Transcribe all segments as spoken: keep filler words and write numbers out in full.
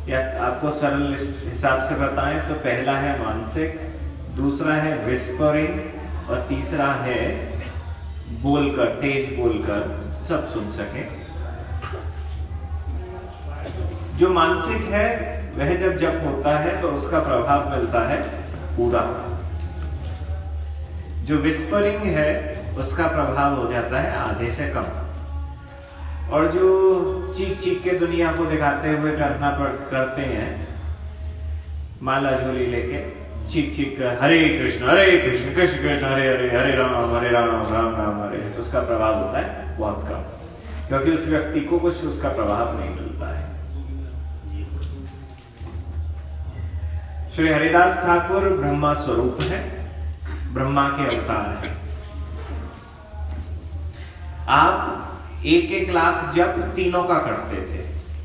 या आपको सरल हिसाब से बताएं तो पहला है मानसिक, दूसरा है विस्परिंग और तीसरा है बोलकर, तेज बोलकर सब सुन सके। जो मानसिक है वह जब जप होता है तो उसका प्रभाव मिलता है पूरा। जो विस्परिंग है उसका प्रभाव हो जाता है आधे से कम। और जो चीख चीख के दुनिया को दिखाते हुए करना पड़ करते हैं, माला झोली लेके चीख चीख कर हरे कृष्ण हरे कृष्ण कृष्ण कृष्ण हरे हरे हरे राम हरे राम राम राम हरे, उसका प्रभाव होता है बहुत कम, क्योंकि उस व्यक्ति को कुछ उसका प्रभाव नहीं मिलता है। श्री हरिदास ठाकुर ब्रह्मा स्वरूप है, ब्रह्मा के अवतार है। आप एक एक लाख जप तीनों का करते थे।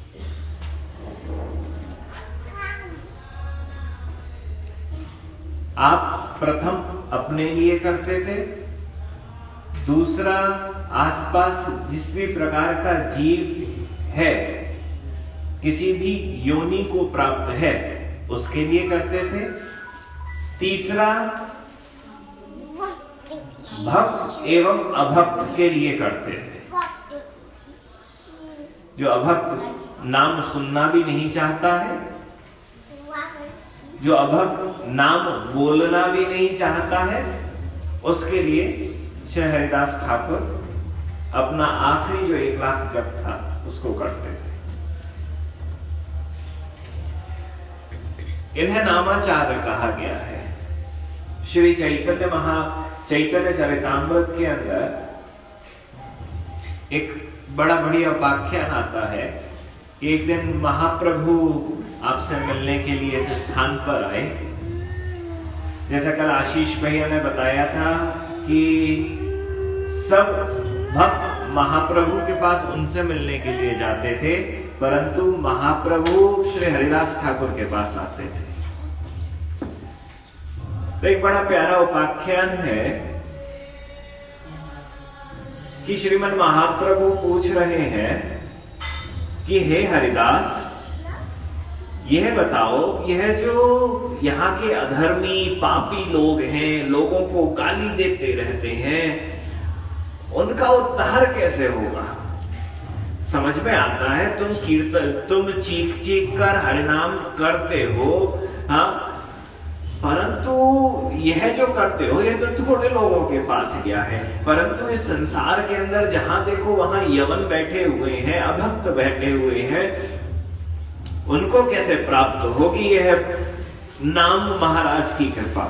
आप प्रथम अपने लिए करते थे, दूसरा आसपास जिस भी प्रकार का जीव है, किसी भी योनि को प्राप्त है उसके लिए करते थे, तीसरा भक्त एवं अभक्त के लिए करते थे। जो अभक्त नाम सुनना भी नहीं चाहता है, जो अभक्त नाम बोलना भी नहीं चाहता है, उसके लिए श्री हरिदास ठाकुर अपना आखिरी जो एक लाख जप था उसको करते थे। इन्हें नामाचार्य कहा गया है। श्री चैतन्य महा चैतन्य चरितामृत के अंदर एक बड़ा बढ़िया व्याख्यान आता है कि एक दिन महाप्रभु आपसे मिलने के लिए इस स्थान पर आए। जैसा कल आशीष भैया ने बताया था कि सब भक्त महाप्रभु के पास उनसे मिलने के लिए जाते थे, परंतु महाप्रभु श्री हरिदास ठाकुर के पास आते थे। तो एक बड़ा प्यारा उपाख्यान है कि श्रीमन महाप्रभु पूछ रहे हैं कि हे हरिदास, यह बताओ, यह जो यहाँ के अधर्मी पापी लोग हैं, लोगों को गाली देते रहते हैं, उनका उद्धार कैसे होगा? समझ में आता है तुम कीर्तन, तुम चीख चीख कर हरिनाम करते हो, हाँ, परंतु यह जो करते हो यह तो थोड़े लोगों के पास गया है, परंतु इस संसार के अंदर जहां देखो वहां यवन बैठे हुए हैं, अभक्त बैठे हुए हैं, उनको कैसे प्राप्त होगी यह नाम महाराज की कृपा?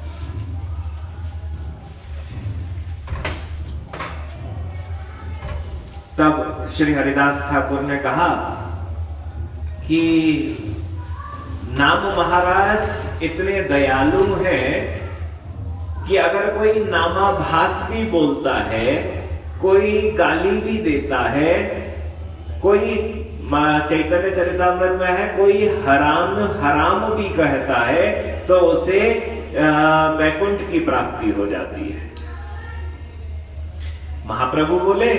तब श्री हरिदास ठाकुर ने कहा कि नाम महाराज इतने दयालु हैं कि अगर कोई नामाभास भी बोलता है, कोई गाली भी देता है, कोई चैतन्य चरितामृत में है कोई हराम हराम भी कहता है, तो उसे वैकुंठ की प्राप्ति हो जाती है। महाप्रभु बोले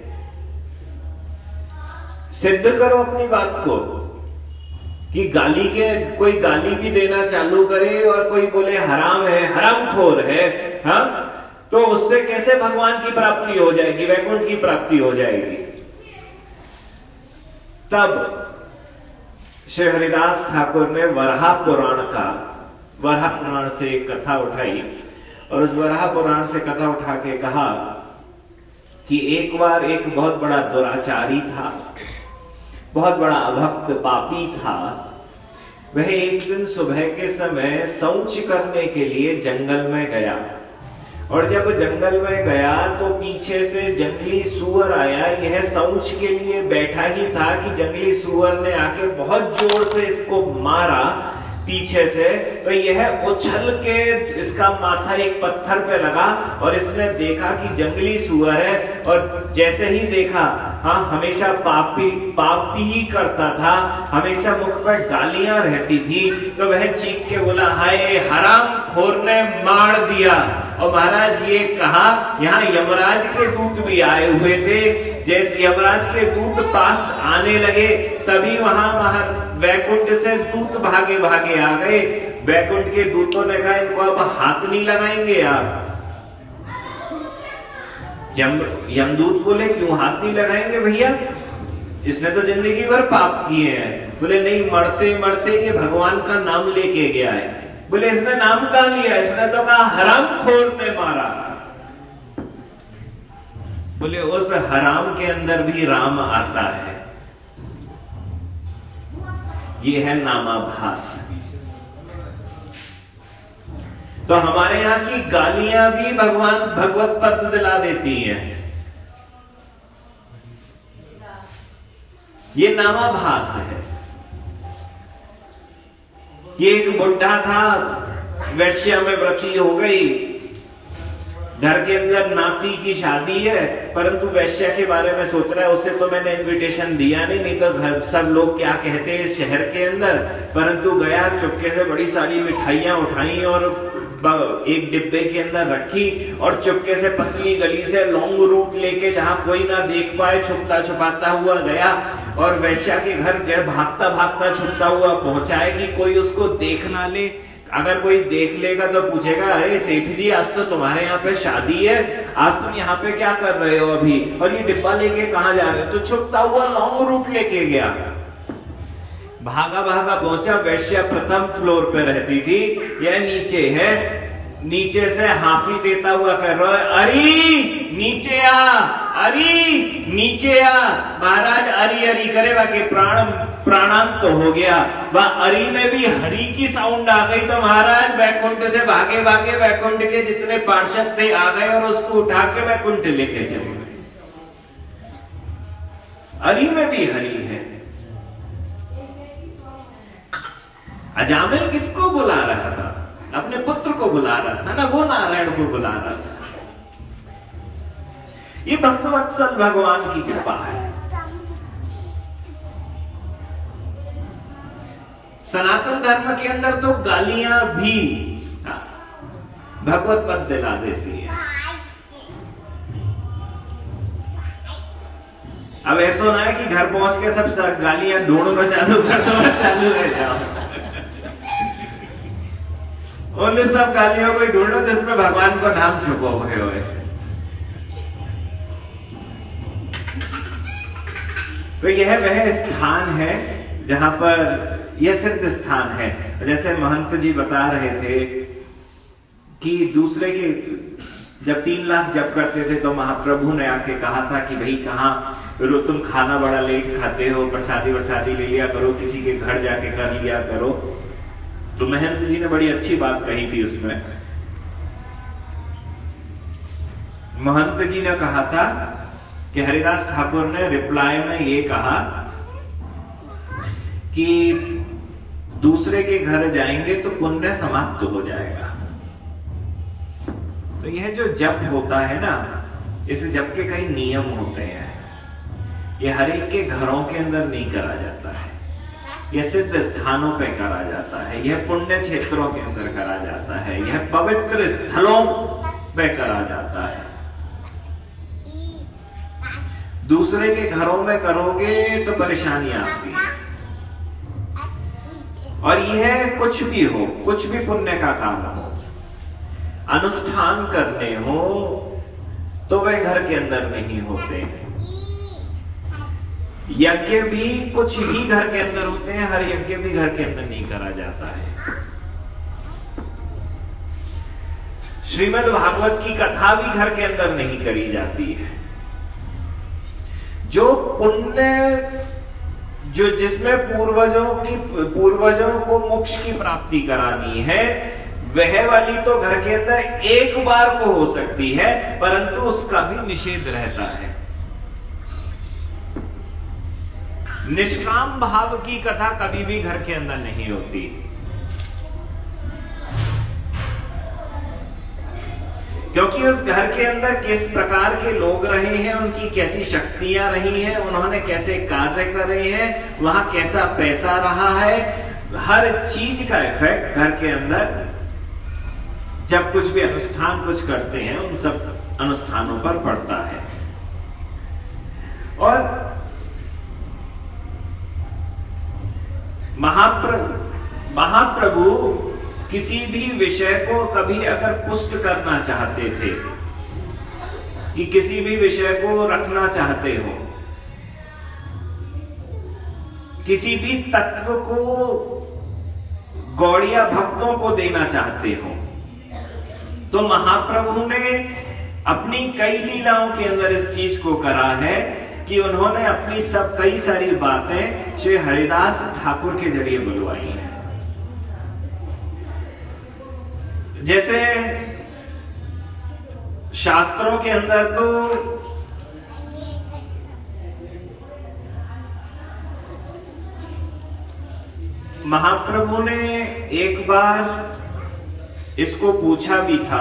सिद्ध करो अपनी बात को कि गाली के कोई गाली भी देना चालू करे और कोई बोले हराम है, हरामखोर है, हाँ, तो उससे कैसे भगवान की प्राप्ति हो जाएगी, वैकुंठ की प्राप्ति हो जाएगी? तब श्री हरिदास ठाकुर ने वराह पुराण का वराह पुराण से एक कथा उठाई और उस वराह पुराण से कथा उठा के कहा कि एक बार एक बहुत बड़ा दुराचारी था, बहुत बड़ा अभक्त पापी था। वह एक दिन सुबह के समय शौच करने के लिए जंगल में गया और जब जंगल में गया तो पीछे से जंगली सुअर आया। यह शौच के लिए बैठा ही था कि जंगली सुअर ने आके बहुत जोर से इसको मारा पीछे से, तो यह उछल के इसका माथा एक पत्थर पे लगा और इसने देखा कि जंगली सुअर है और जैसे ही देखा, हाँ, हमेशा पापी पापी ही करता था, हमेशा मुख पर गालियां रहती थी, तो वह चीख के बोला हाय हराम खोर ने मार दिया, और महाराज ये कहा, यहाँ यमराज के दूत भी आए हुए थे। जैसे यमराज के दूत पास आने लगे तभी वहां महा वैकुंठ से दूत भागे भागे आ गए। वैकुंठ के दूतों ने कहा इनको अब हाथ नहीं लगाएंगे आप। यम यमदूत बोले क्यों हाथ नहीं लगाएंगे भैया, इसने तो जिंदगी भर पाप किए हैं। बोले नहीं, मरते मरते ये भगवान का नाम लेके गया है। बोले इसने नाम कहा लिया, इसने तो कहा हराम खोर ने मारा। बोले उस हराम के अंदर भी राम आता है, ये है नामाभास। तो हमारे यहां की गालियां भी भगवान भगवत पद दिला देती हैं, ये नामाभास है। ये एक बुढ़ा था, वैश्या में व्रती हो गई, घर के अंदर नाती की शादी है, परंतु वैश्या के बारे में सोच रहा है उससे तो मैंने इनविटेशन दिया नहीं, नहीं तो घर सब लोग क्या कहते हैं शहर के अंदर। परंतु गया, चुपके से बड़ी सारी मिठाइयां उठाई और एक डिब्बे के अंदर रखी और चुपके से पतली गली से लॉन्ग रूट लेके जहां कोई ना देख पाए छुपता छुपाता हुआ गया और वैश्या के घर गया, भागता भागता छुपता हुआ पहुंचा है कि कोई उसको देख ना ले। अगर कोई देख लेगा तो पूछेगा अरे सेठ जी आज तो तुम्हारे यहाँ पे शादी है, आज तुम यहाँ पे क्या कर रहे हो अभी, और ये डिब्बा लेके कहाँ जा रहे हो। तो छुपता हुआ लॉन्ग रूट लेके गया, भागा भागा पहुंचा। वैश्या प्रथम फ्लोर पे रहती थी, यह नीचे है। नीचे से हाफी देता हुआ कर रहा है अरी नीचे आ, अरी नीचे आ। महाराज अरी अरी करे बाकी प्राण प्राणांत तो हो गया। वह अरी में भी हरी की साउंड आ गई तो महाराज वैकुंठ से भागे भागे वैकुंठ के जितने पार्षद थे आ गए और उसको उठा के वैकुंठ लेके चले गए। अरी में भी हरी है। अजामिल किसको बुला रहा था, अपने पुत्र को बुला रहा था ना, वो नारायण को बुला रहा था। ये भक्तवत्सल भगवान की कृपा है। सनातन धर्म के अंदर तो गालियां भी भगवत पद दिला देती है। अब ऐसा ना है कि घर पहुंच के सब गालियां ढूंढना चालू कर दो, चालू रह जाओ। उन सब गालियों को ढूंढो जिसमें भगवान को नाम छुपा हुए हुए। तो यह वह स्थान है जहां पर यह सिद्ध स्थान है। जैसे महंत जी बता रहे थे कि दूसरे के जब तीन लाख जप करते थे तो महाप्रभु ने आके कहा था कि भाई कहाँ तुम खाना बड़ा लेट खाते हो, प्रसादी वरसादी ले लिया करो, किसी के घर जाके कर लिया करो। तो महंत जी ने बड़ी अच्छी बात कही थी उसमें। महंत जी ने कहा था कि हरिदास ठाकुर ने रिप्लाई में ये कहा कि दूसरे के घर जाएंगे तो पुण्य समाप्त हो जाएगा। तो यह जो जप होता है ना, इस जप के कई नियम होते हैं। यह हर एक के घरों के अंदर नहीं करा जाता है, यह सिद्ध स्थानों पे करा जाता है, यह पुण्य क्षेत्रों के अंदर करा जाता है, यह पवित्र स्थलों पे करा जाता है। दूसरे के घरों में करोगे तो परेशानियां आती हैं। और यह कुछ भी हो, कुछ भी पुण्य का काम हो, अनुष्ठान करने हो तो वह घर के अंदर नहीं होते हैं। यज्ञ भी कुछ ही घर के अंदर होते हैं, हर यज्ञ भी घर के अंदर नहीं करा जाता है। श्रीमद् भागवत की कथा भी घर के अंदर नहीं करी जाती है। जो पुण्य जो जिसमें पूर्वजों की पूर्वजों को मोक्ष की प्राप्ति करानी है, वह वाली तो घर के अंदर एक बार को हो सकती है, परंतु उसका भी निषेध रहता है। निष्काम भाव की कथा कभी भी घर के अंदर नहीं होती। क्योंकि उस घर के अंदर किस प्रकार के लोग रहे हैं, उनकी कैसी शक्तियां रही हैं, उन्होंने कैसे कार्य करे हैं, वहां कैसा पैसा रहा है, हर चीज का इफेक्ट घर के अंदर जब कुछ भी अनुष्ठान कुछ करते हैं उन सब अनुष्ठानों पर पड़ता है। और महाप्रभु महाप्रभु किसी भी विषय को कभी अगर पुष्ट करना चाहते थे कि किसी भी विषय को रखना चाहते हो, किसी भी तत्व को गौड़िया भक्तों को देना चाहते हो, तो महाप्रभु ने अपनी कई लीलाओं के अंदर इस चीज को करा है कि उन्होंने अपनी सब कई सारी बातें श्री हरिदास ठाकुर के जरिए बुलवाई हैं। जैसे शास्त्रों के अंदर तो महाप्रभु ने एक बार इसको पूछा भी था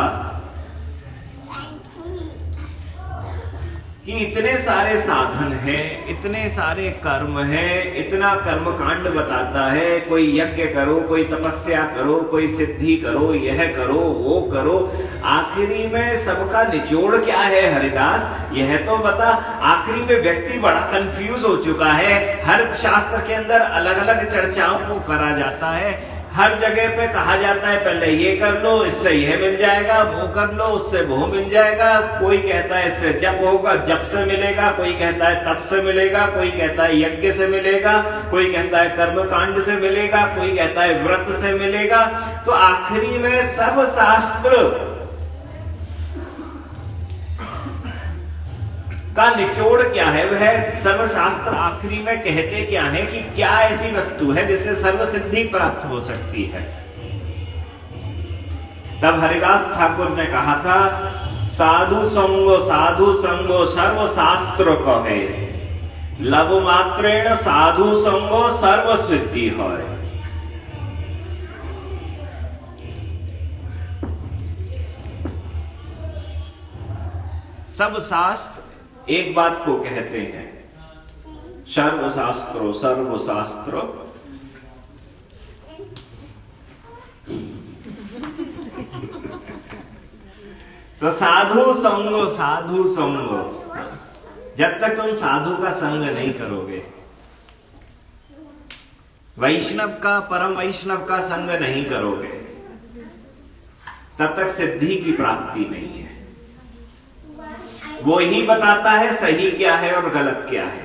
कि इतने सारे साधन हैं, इतने सारे कर्म हैं, इतना कर्म कांड बताता है, कोई यज्ञ करो, कोई तपस्या करो, कोई सिद्धि करो, यह करो, वो करो, आखिरी में सबका निचोड़ क्या है हरिदास, यह तो बता। आखिरी में व्यक्ति बड़ा कंफ्यूज हो चुका है। हर शास्त्र के अंदर अलग अलग चर्चाओं को करा जाता है, हर जगह पे कहा जाता है पहले ये कर लो, इससे यह मिल जाएगा, वो कर लो, उससे वो मिल जाएगा। कोई कहता है इससे जप होगा, जप से मिलेगा, कोई कहता है तप से मिलेगा, कोई कहता है यज्ञ से मिलेगा, कोई कहता है कर्म कांड से मिलेगा, कोई कहता है व्रत से मिलेगा। तो आखिरी में सब शास्त्र का निचोड़ क्या है, वह सर्वशास्त्र आखिरी में कहते क्या है कि क्या ऐसी वस्तु है जिससे सर्व सिद्धि प्राप्त हो सकती है। तब हरिदास ठाकुर ने कहा था, साधु संगो साधु संगो सर्व शास्त्र कहे, लव मात्रेण साधु संगो सर्व सिद्धि है। सब शास्त्र एक बात को कहते हैं, सर्वशास्त्रो सर्वशास्त्र तो साधु संगो साधु संगो, जब तक तुम साधु का संग नहीं करोगे, वैष्णव का परम वैष्णव का संग नहीं करोगे, तब तक सिद्धि की प्राप्ति नहीं है। वो ही बताता है सही क्या है और गलत क्या है।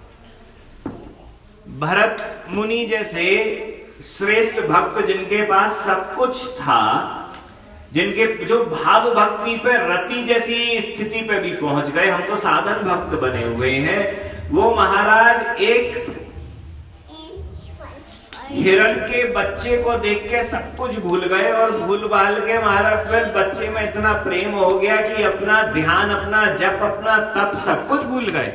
भरत मुनि जैसे श्रेष्ठ भक्त जिनके पास सब कुछ था, जिनके जो भाव भक्ति पे रति जैसी स्थिति पे भी पहुंच गए, हम तो साधन भक्त बने हुए हैं, वो महाराज एक हिरण के बच्चे को देख के सब कुछ भूल गए और भूल भाल के महाराज फिर बच्चे में इतना प्रेम हो गया कि अपना ध्यान, अपना जप, अपना तप सब कुछ भूल गए।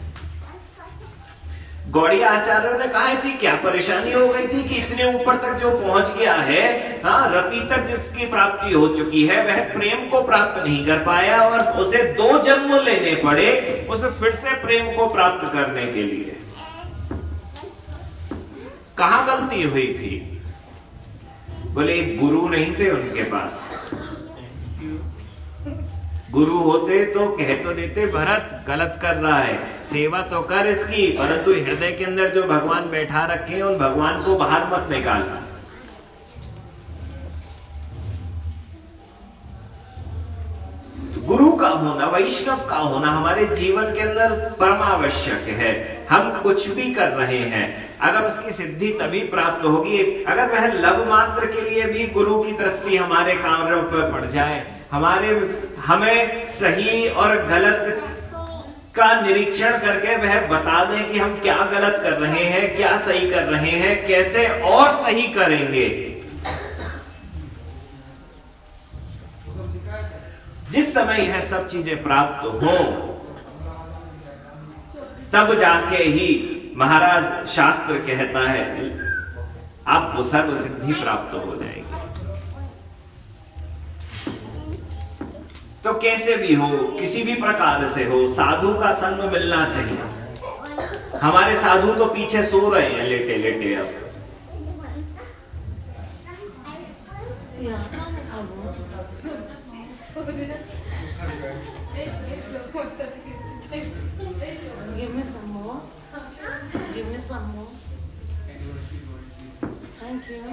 गौड़िया आचार्यों ने कहा ऐसी क्या परेशानी हो गई थी कि इतने ऊपर तक जो पहुंच गया है, हाँ, रति तक जिसकी प्राप्ति हो चुकी है, वह प्रेम को प्राप्त नहीं कर पाया और उसे दो जन्म लेने पड़े उसे फिर से प्रेम को प्राप्त करने के लिए। कहां गलती हुई थी? बोले गुरु नहीं थे उनके पास। गुरु होते तो कह तो देते, भरत गलत कर रहा है, सेवा तो कर इसकी, परंतु हृदय के अंदर जो भगवान बैठा रखे हैं उन भगवान को बाहर मत निकालना। गुरु का होना, वैष्णव का होना हमारे जीवन के अंदर परम आवश्यक है। हम कुछ भी कर रहे हैं, अगर उसकी सिद्धि तभी प्राप्त होगी अगर वह लव मात्र के लिए भी गुरु की दृष्टि हमारे कार्यों पर पड़ जाए, हमारे हमें सही और गलत का निरीक्षण करके वह बता दें कि हम क्या गलत कर रहे हैं, क्या सही कर रहे हैं, कैसे और सही करेंगे। जिस समय यह सब चीजें प्राप्त हो, तब जाके ही महाराज शास्त्र कहता है आपको सर्व सिद्धि प्राप्त हो जाएगी। तो कैसे भी हो, किसी भी प्रकार से हो, साधु का संग मिलना चाहिए। हमारे साधु तो पीछे सो रहे हैं लेटे लेटे। अब Give me some more. Give me some more. Thank you.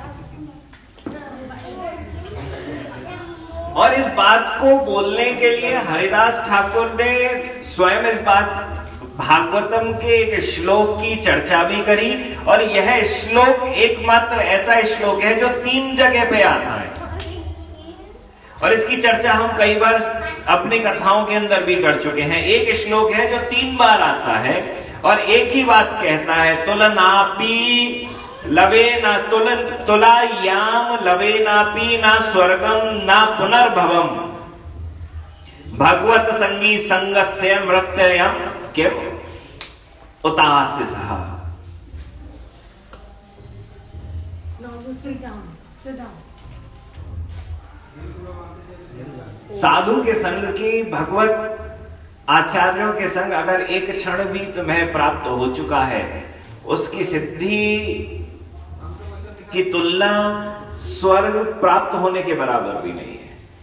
और इस बात को बोलने के लिए हरिदास ठाकुर ने स्वयं इस बात भागवतम के एक श्लोक की चर्चा भी करी, और यह श्लोक एकमात्र ऐसा श्लोक है जो तीन जगह पे आता है, और इसकी चर्चा हम कई बार अपनी कथाओं के अंदर भी कर चुके हैं। एक श्लोक है जो तीन बार आता है और एक ही बात कहता है, तुलनापि लवे न तुल तुलायाम लवे नापि ना स्वर्गम ना पुनर्भवम भगवत संगी संगस्य मृत्ययम किम उतास्य सहा। साधु के संग की, भगवत आचार्यों के संग अगर एक क्षण भी तुम्हें प्राप्त हो चुका है, उसकी सिद्धि की तुलना स्वर्ग प्राप्त होने के बराबर भी नहीं है।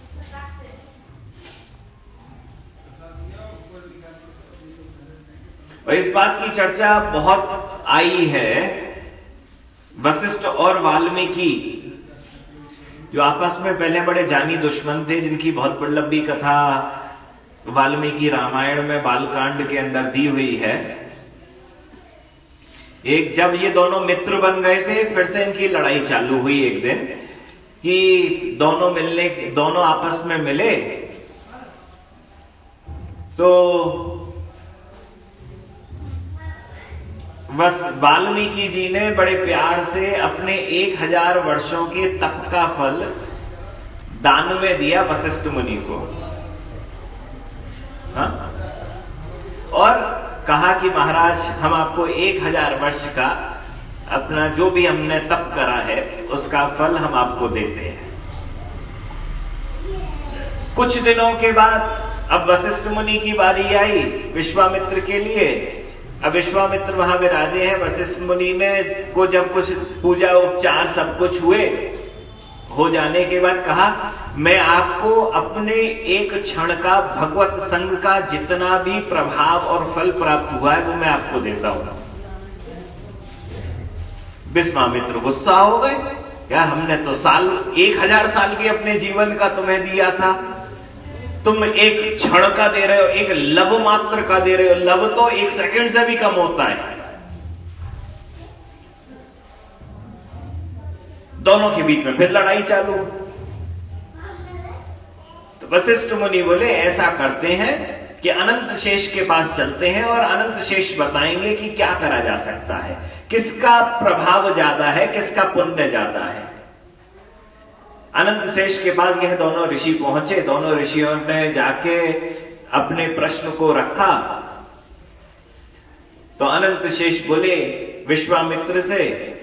और इस बात की चर्चा बहुत आई है। वशिष्ठ और वाल्मीकि जो आपस में पहले बड़े जानी दुश्मन थे, जिनकी बहुत लंबी कथा वाल्मीकि रामायण में बालकांड के अंदर दी हुई है। एक जब ये दोनों मित्र बन गए थे, फिर से इनकी लड़ाई चालू हुई एक दिन कि दोनों मिलने दोनों आपस में मिले तो बस वाल्मीकि जी ने बड़े प्यार से अपने एक हजार वर्षों के तप का फल दान में दिया वशिष्ठ मुनि को, हा? और कहा कि महाराज हम आपको एक हजार वर्ष का अपना जो भी हमने तप करा है उसका फल हम आपको देते हैं। कुछ दिनों के बाद अब वशिष्ठ मुनि की बारी आई विश्वामित्र के लिए। अब विश्वामित्र वहां विराजे हैं। वशिष्ठ मुनि ने को जब कुछ पूजा उपचार सब कुछ हुए हो जाने के बाद कहा, मैं आपको अपने एक क्षण का भगवत संग का जितना भी प्रभाव और फल प्राप्त हुआ है वो मैं आपको देता हूं। विश्वामित्र गुस्सा हो गए, यार हमने तो साल एक हजार साल की अपने जीवन का तुम्हें दिया था, तुम एक क्षण का दे रहे हो, एक लब मात्र का दे रहे हो। लब तो एक सेकंड से भी कम होता है। दोनों के बीच में फिर लड़ाई चालू। तो वशिष्ठ मुनि बोले ऐसा करते हैं कि अनंत शेष के पास चलते हैं और अनंत शेष बताएंगे कि क्या करा जा सकता है, किसका प्रभाव ज्यादा है, किसका पुण्य ज्यादा है। अनंत शेष के पास यह दोनों ऋषि पहुंचे। दोनों ऋषियों ने जाके अपने प्रश्न को रखा तो अनंत शेष बोले विश्वामित्र से,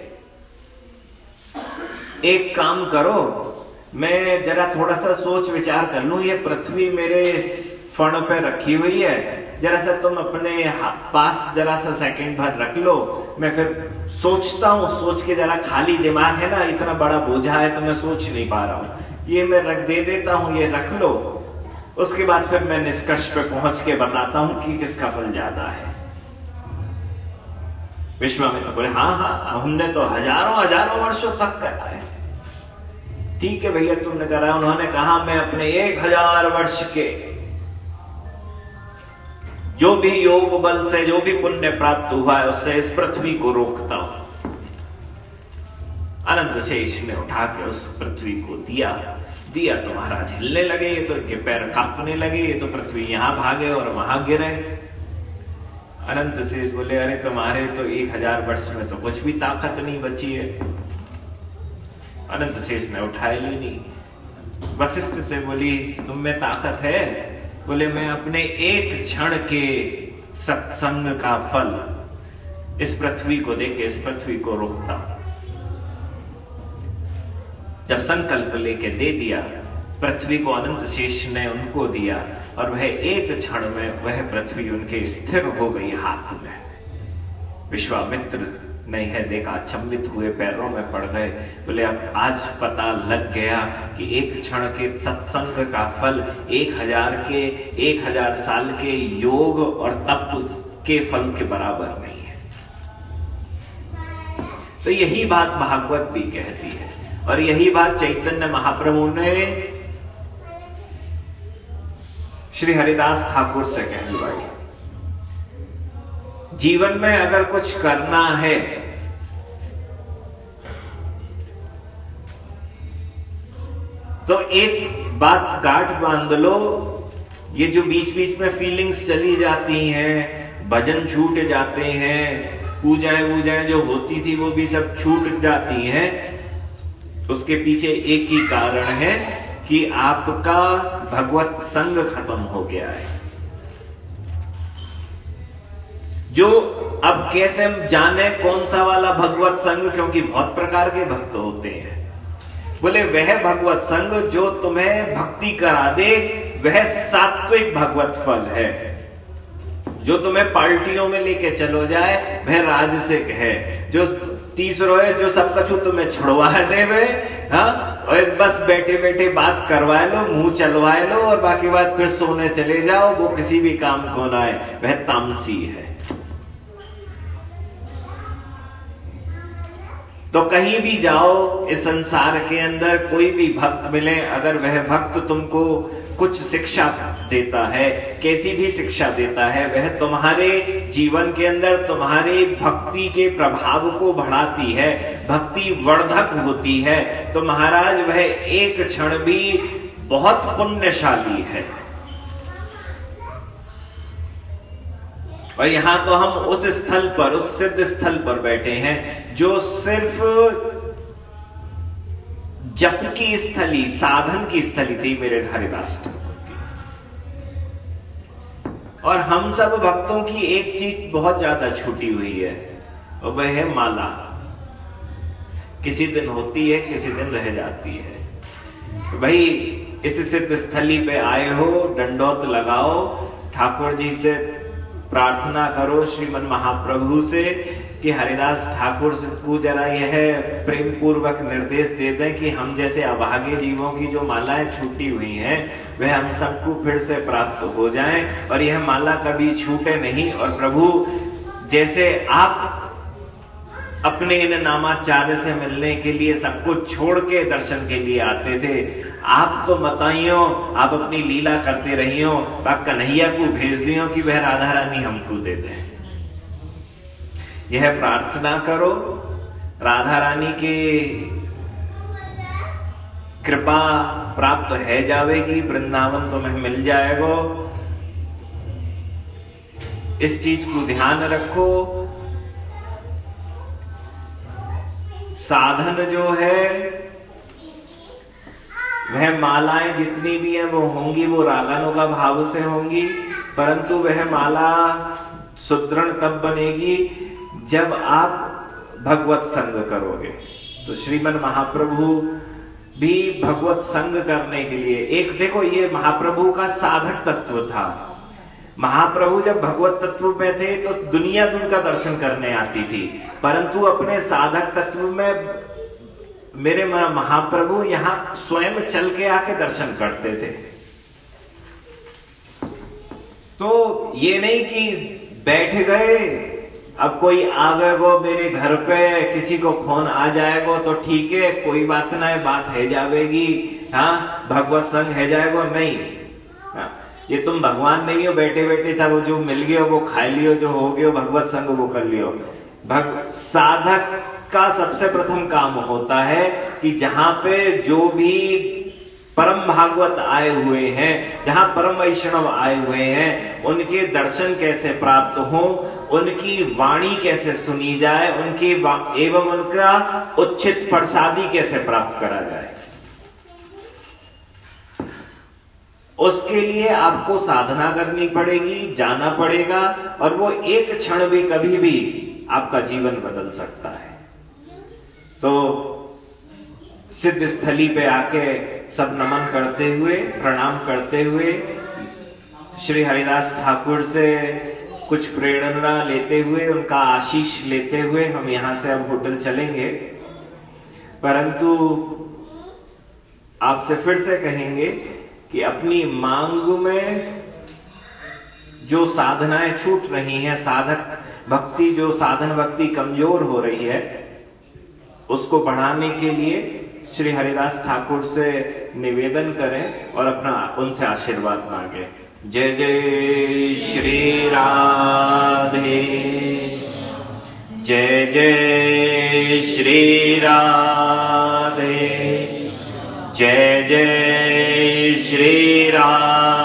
एक काम करो, मैं जरा थोड़ा सा सोच विचार कर लूं, ये पृथ्वी मेरे फण पे रखी हुई है, जरा सा तुम अपने पास जरा सा सेकंड भर रख लो, मैं फिर सोचता हूं। सोच के जरा, खाली दिमाग है ना, इतना बड़ा बोझा है तो मैं सोच नहीं पा रहा हूं, ये मैं रख दे देता हूं, ये रख लो। उसके बाद फिर मैं निष्कर्ष पे पहुंच के बताता हूं कि किसका फल ज्यादा है। विश्वामित्र बोले हाँ हाँ हमने तो हजारों हजारों वर्षों तक करा है। ठीक है भैया तुमने करा। उन्होंने कहा मैं अपने एक हजार वर्ष के जो भी योग बल से जो भी पुण्य प्राप्त हुआ है उससे इस पृथ्वी को रोकता हूं। अनंत शेष ने उठा के उस पृथ्वी को दिया दिया तो महाराज हिलने लगे, ये तो इनके पैर कांपने लगे, ये तो पृथ्वी यहां भागे और वहां गिरे। अनंत शेष बोले अरे तुम्हारे तो एक हजार वर्ष में तो कुछ भी ताकत नहीं बची है। अनंत शेष ने उठाए ली नहीं। वशिष्ठ से बोली तुम में ताकत है? बोले मैं अपने एक क्षण के सत्संग का फल इस पृथ्वी को देके इस पृथ्वी को रोकता हूं। जब संकल्प लेके दे दिया, पृथ्वी को अनंत शेष ने उनको दिया और वह एक क्षण में वह पृथ्वी उनके स्थिर हो गई हाथ में। विश्वामित्र नहीं है देखा, अचंभित हुए, पैरों में पड़ गए। बोले अब आज पता लग गया कि एक क्षण के सत्संग का फल एक हजार के एक हजार साल के योग और तप के फल के बराबर नहीं है। तो यही बात भागवत भी कहती है और यही बात चैतन्य महाप्रभु ने श्री हरिदास ठाकुर से कहलवाई। जीवन में अगर कुछ करना है तो एक बात गांठ बांध लो, ये जो बीच बीच में फीलिंग्स चली जाती हैं, भजन छूट जाते हैं, पूजाएं वूजाएं जो होती थी वो भी सब छूट जाती हैं, उसके पीछे एक ही कारण है कि आपका भगवत संग खत्म हो गया है। जो अब कैसे जाने कौन सा वाला भगवत संग, क्योंकि बहुत प्रकार के भक्त होते हैं। बोले वह भगवत संग जो तुम्हें भक्ति करा दे वह सात्विक भगवत फल है। जो तुम्हें पार्टियों में लेके चलो जाए वह राजसिक है। जो तीसरो है जो सब कछु तुम्हें छुड़वा दे वे, हाँ, और बस बैठे बैठे बात करवा लो, मुंह चलवा लो और बाकी बात फिर सोने चले जाओ, वो किसी भी काम को ना आए, वह तामसी है। तो कहीं भी जाओ इस संसार के अंदर, कोई भी भक्त मिले, अगर वह भक्त तुमको कुछ शिक्षा देता है, कैसी भी शिक्षा देता है, वह तुम्हारे जीवन के अंदर तुम्हारे भक्ति के प्रभाव को बढ़ाती है, भक्ति वर्धक होती है, तो महाराज वह एक क्षण भी बहुत पुण्यशाली है। और यहां तो हम उस स्थल पर, उस सिद्ध स्थल पर बैठे हैं जो सिर्फ जप की स्थली, साधन की स्थली थी मेरे हरिदास ठाकुर की। और हम सब भक्तों की एक चीज बहुत ज्यादा छूटी हुई है और वह है माला। किसी दिन होती है, किसी दिन रह जाती है। भाई इस सिद्ध स्थली पे आए हो, दंडोत लगाओ, ठाकुर जी से प्रार्थना करो, श्रीमन महाप्रभु से कि हरिदास ठाकुर से तू जरा यह प्रेम पूर्वक निर्देश दे दें कि हम जैसे अभागे जीवों की जो मालाएं छूटी हुई हैं वह हम सबको फिर से प्राप्त हो जाएं और यह माला कभी छूटे नहीं। और प्रभु जैसे आप अपने इन नामाचार्य से मिलने के लिए सब कुछ छोड़ के दर्शन के लिए आते थे, आप तो बताइयो, आप अपनी लीला करते रहियो, कन्हैया को भेज दियो कि वह राधा रानी हमको दे दे। यह प्रार्थना करो, राधा रानी के कृपा प्राप्त है जावेगी, वृंदावन तुम्हें मिल जाएगा। इस चीज को ध्यान रखो। साधन जो है वह मालाएं जितनी भी हैं वो होंगी, वो रागानुगा भाव से होंगी, परंतु वह माला सुदृढ़ तब बनेगी जब आप भगवत संग करोगे। तो श्रीमन महाप्रभु भी भगवत संग करने के लिए, एक देखो ये महाप्रभु का साधक तत्व था। महाप्रभु जब भगवत तत्व में थे तो दुनिया उनका दर्शन करने आती थी, परंतु अपने साधक तत्व में मेरे महाप्रभु यहां स्वयं चल के आके दर्शन करते थे। तो ये नहीं कि बैठ गए, अब कोई आवेगो मेरे घर पे, किसी को फोन आ जाएगा तो ठीक है, कोई बात ना है, बात है जावेगी, हाँ भगवत संग है जाएगा, नहीं। हाँ, ये तुम भगवान नहीं हो, बैठे बैठे सब जो मिल गए वो खा लियो, जो हो गयो भगवत संग वो कर लियो। भग साधक का सबसे प्रथम काम होता है कि जहां पे जो भी परम भागवत आए हुए हैं, जहां परम वैष्णव आए हुए हैं, उनके दर्शन कैसे प्राप्त हो, उनकी वाणी कैसे सुनी जाए, उनकी एवं उनका उचित प्रसादी कैसे प्राप्त करा जाए, उसके लिए आपको साधना करनी पड़ेगी, जाना पड़ेगा। और वो एक क्षण भी कभी भी आपका जीवन बदल सकता है। तो सिद्ध स्थली पे आके सब नमन करते हुए, प्रणाम करते हुए श्री हरिदास ठाकुर से कुछ प्रेरणा लेते हुए, उनका आशीष लेते हुए हम यहां से अब होटल चलेंगे। परंतु आपसे फिर से कहेंगे कि अपनी मांग में जो साधनाएं छूट रही हैं, साधक भक्ति जो साधन भक्ति कमजोर हो रही है, उसको बढ़ाने के लिए श्री हरिदास ठाकुर से निवेदन करें और अपना उनसे आशीर्वाद मांगे। जय जय श्री राधे, जय जय श्री राधे, जय जय श्री राधे।